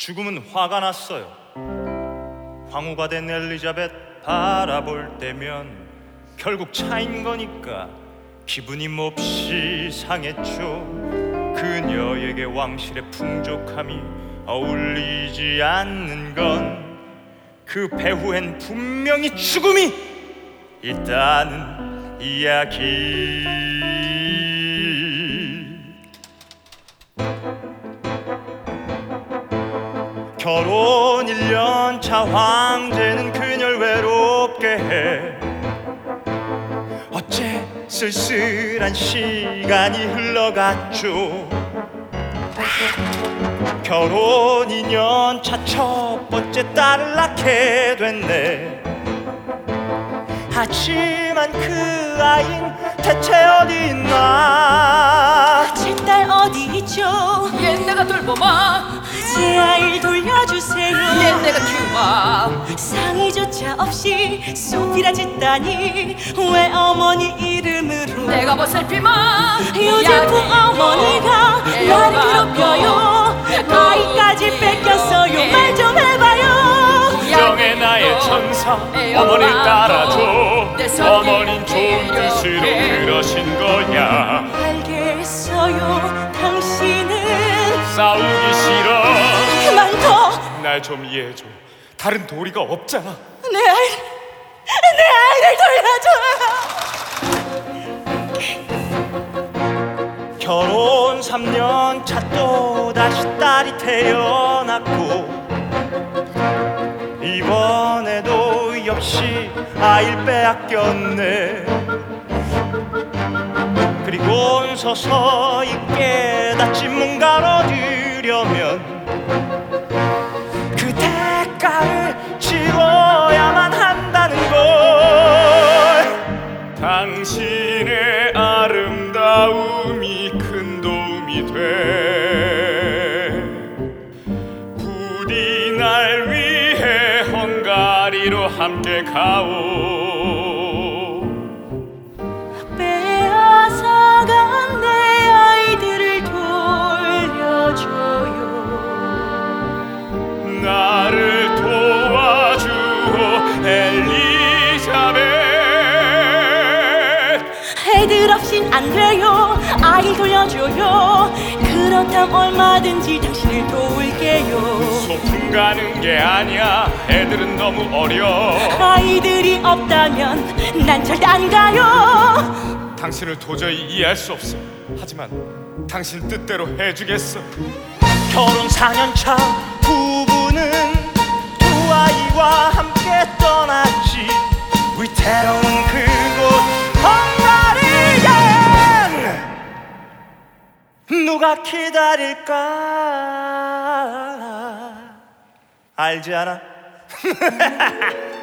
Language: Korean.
죽음은 화가 났어요. 황후가 된 엘리자벳 바라볼 때면 결국 차인 거니까 기분이 몹시 상했죠. 그녀에게 왕실의 풍족함이 어울리지 않는 건 그 배후엔 분명히 죽음이 있다는 이야기. 결혼 1년 차 황제는 그녀를 외롭게 해. 어째 쓸쓸한 시간이 흘러갔죠. 결혼 2년 차 첫 번째 딸을 낳게 됐네. 하지만 그 아인 대체 어디 있나? 제 딸 어디 있죠? 얘 내가 돌보마. 제 아이를 돌려주세요. 얘 내가 키우마. 상의조차 없이 소피라 짓다니 왜 어머니 이름으로 내가 뭐 살피마. 요즘 어머니가 나를 괴롭혀요. 아이까지 뺏겼어요. 말 좀 해봐요. 정의 나의 천사 어머니를 따라줘. 어머닌 좋은 뜻으로 그러신 거야. 알겠어요. 당신은 싸우기 싫어. 그만둬. 날 좀 이해해줘. 다른 도리가 없잖아. 내 아이를 돌려줘요. 결혼 3년 차 또 다시 딸이 태어났고 이번에도 역시 아이를 빼앗겼네. 그리고 서서히 깨닫지 뭔가를 얻으려면 그 대가를 치러야만 한다는 걸. 당신의 아름다움이 큰 도움이 돼. 부디 날 위해 헝가리로 함께 가오. 빼앗아간 내 아이들을 돌려줘요. 나를 도와주오 엘리자벳. 애들 없인 안 돼요. 아이 돌려줘요. 그렇다면 얼마든지 당신을 도울게요. 소풍 가는 게 아니야. 애들은 너무 어려. 아이들이 없다면 난 절대 안 가요. 당신을 도저히 이해할 수 없어. 하지만 당신 뜻대로 해주겠어. 결혼 4년 차 부부는 두 아이와 함께 떠났지. 위태로운 그곳 헝가리 여행. 누가 기다릴까 알지 않아?